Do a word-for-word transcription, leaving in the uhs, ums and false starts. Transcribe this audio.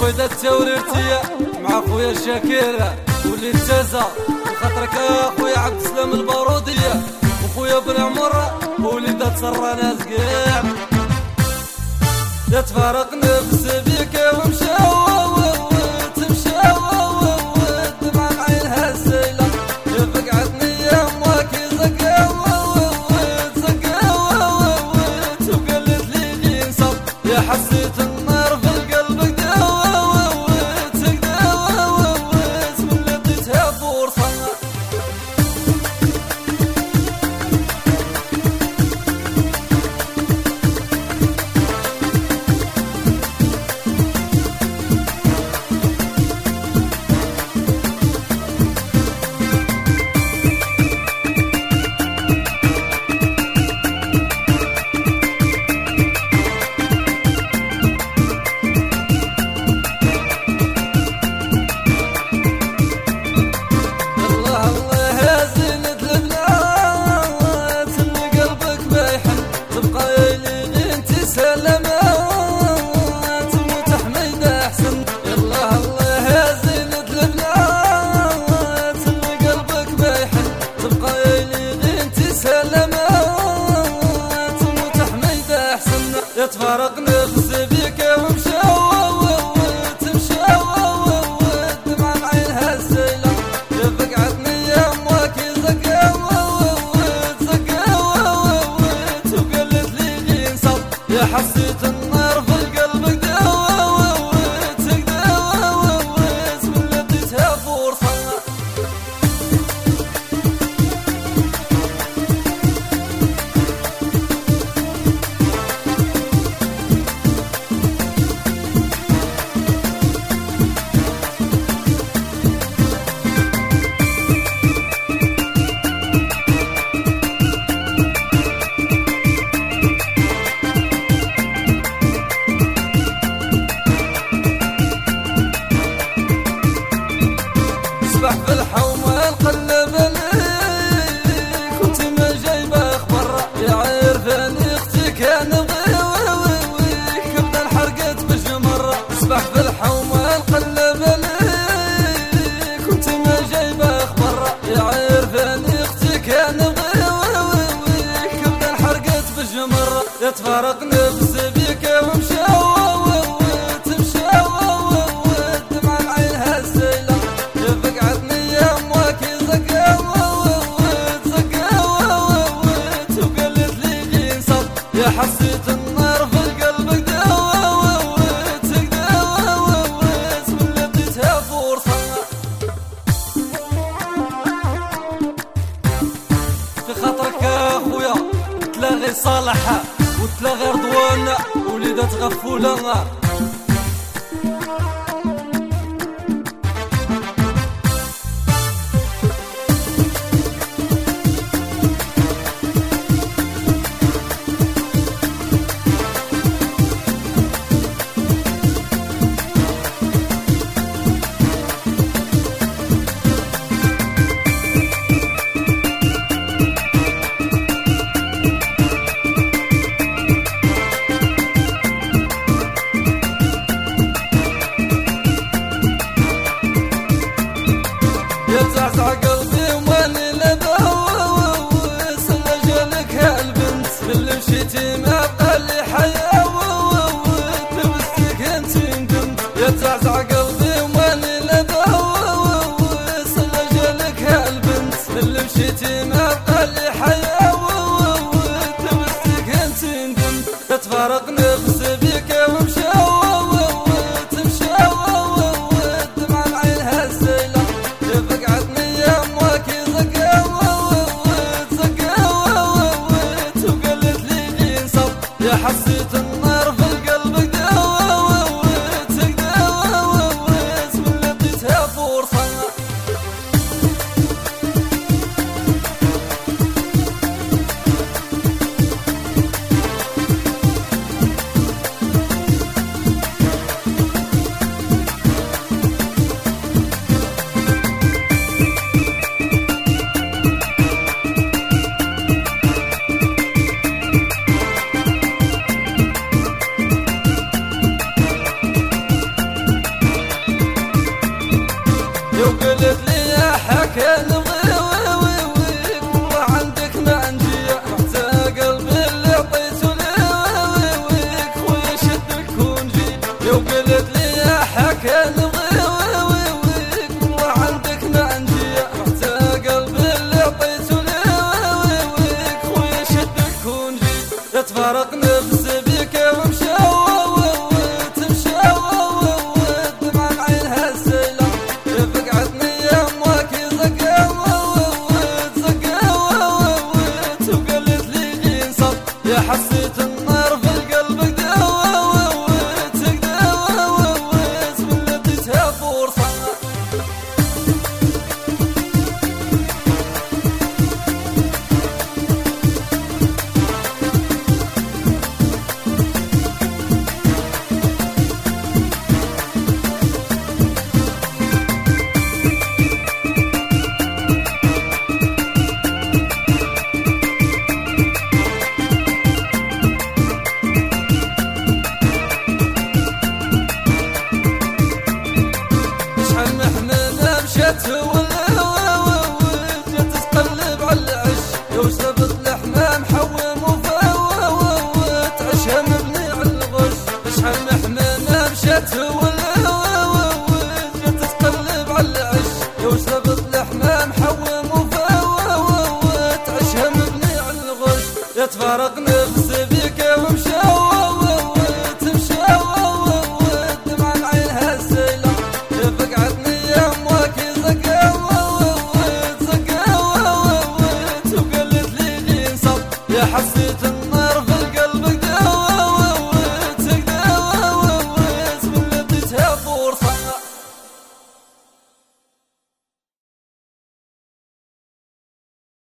وإذا التوريرتية مع خويا الشاكيرة ولي التازة خاطرك يا خويا عبد السلام البارودية وخويا بن عمر وليدات سرى ناس كاع يا تفارق نفس بيك ومشاو تمشاو دمع عينها السيلة يا فقعتني يا مواكي زكاو زكاو وقالت لي لي نصب يا حسيت النار في القلب قداو تقداو من لقيتها فرصة تفارق نفس بيك ومشاو تمشاو دمع عينها السيلة يا فقعتني يا مواكي زكاو زكاو وقالت لي لي نصب يا حسيت النار في القلب قداو تقداو من لقيتها فرصة في الحومة نقلب عليك كنت ما جايبه اخبار يا عرفاني اختي كان بغيويك كبدا انحرقت بالجمر صبح في الحومة نقلب عليك كنت ما جايبه اخبار يا عرفاني اختي كان بغيويك كبدا انحرقت بالجمر يا تفارق نفس بيك ومشاو يا حسيت النار في القلب قداو تقداو من لقيتها فرصة في خاطرك يا خويا تلاغي صالحة وتلاغي رضوان وليدات غفولة يتعزع قلبي وماني لبهو سنة جالك هالبنت اللي مشيتي ما بقى لي حياة لبستك انت ندمت يتعزع قلبي وماني لبهو سنة جالك هالبنت اللي مشيتي ما بقى لي حياة لبستك انت ندمت تتفارق نفس بيك ومشاو يا حسيت النار في القلب قداو تقداو من لقيتها فرصة تفارق نفسي بيك ومشى وتمشى ودمع عينها السيلة فقعتني يمك زقا وتزقا وقالت لي جين صب يا حسيت النار في القلب قداوة وتقداوة من لديتها فرصة مشت جت تقلب على العش وسبت الحمام حوم وفوت عشها مبني على الغش شحال محمانة مشت جت تقلب على العش وسبت الحمام حوم وفوت عشها مبني على الغش يتفارق نفسي بيك ومشى وتمشى ودمع عينها السيلة فقعتني يا حسيت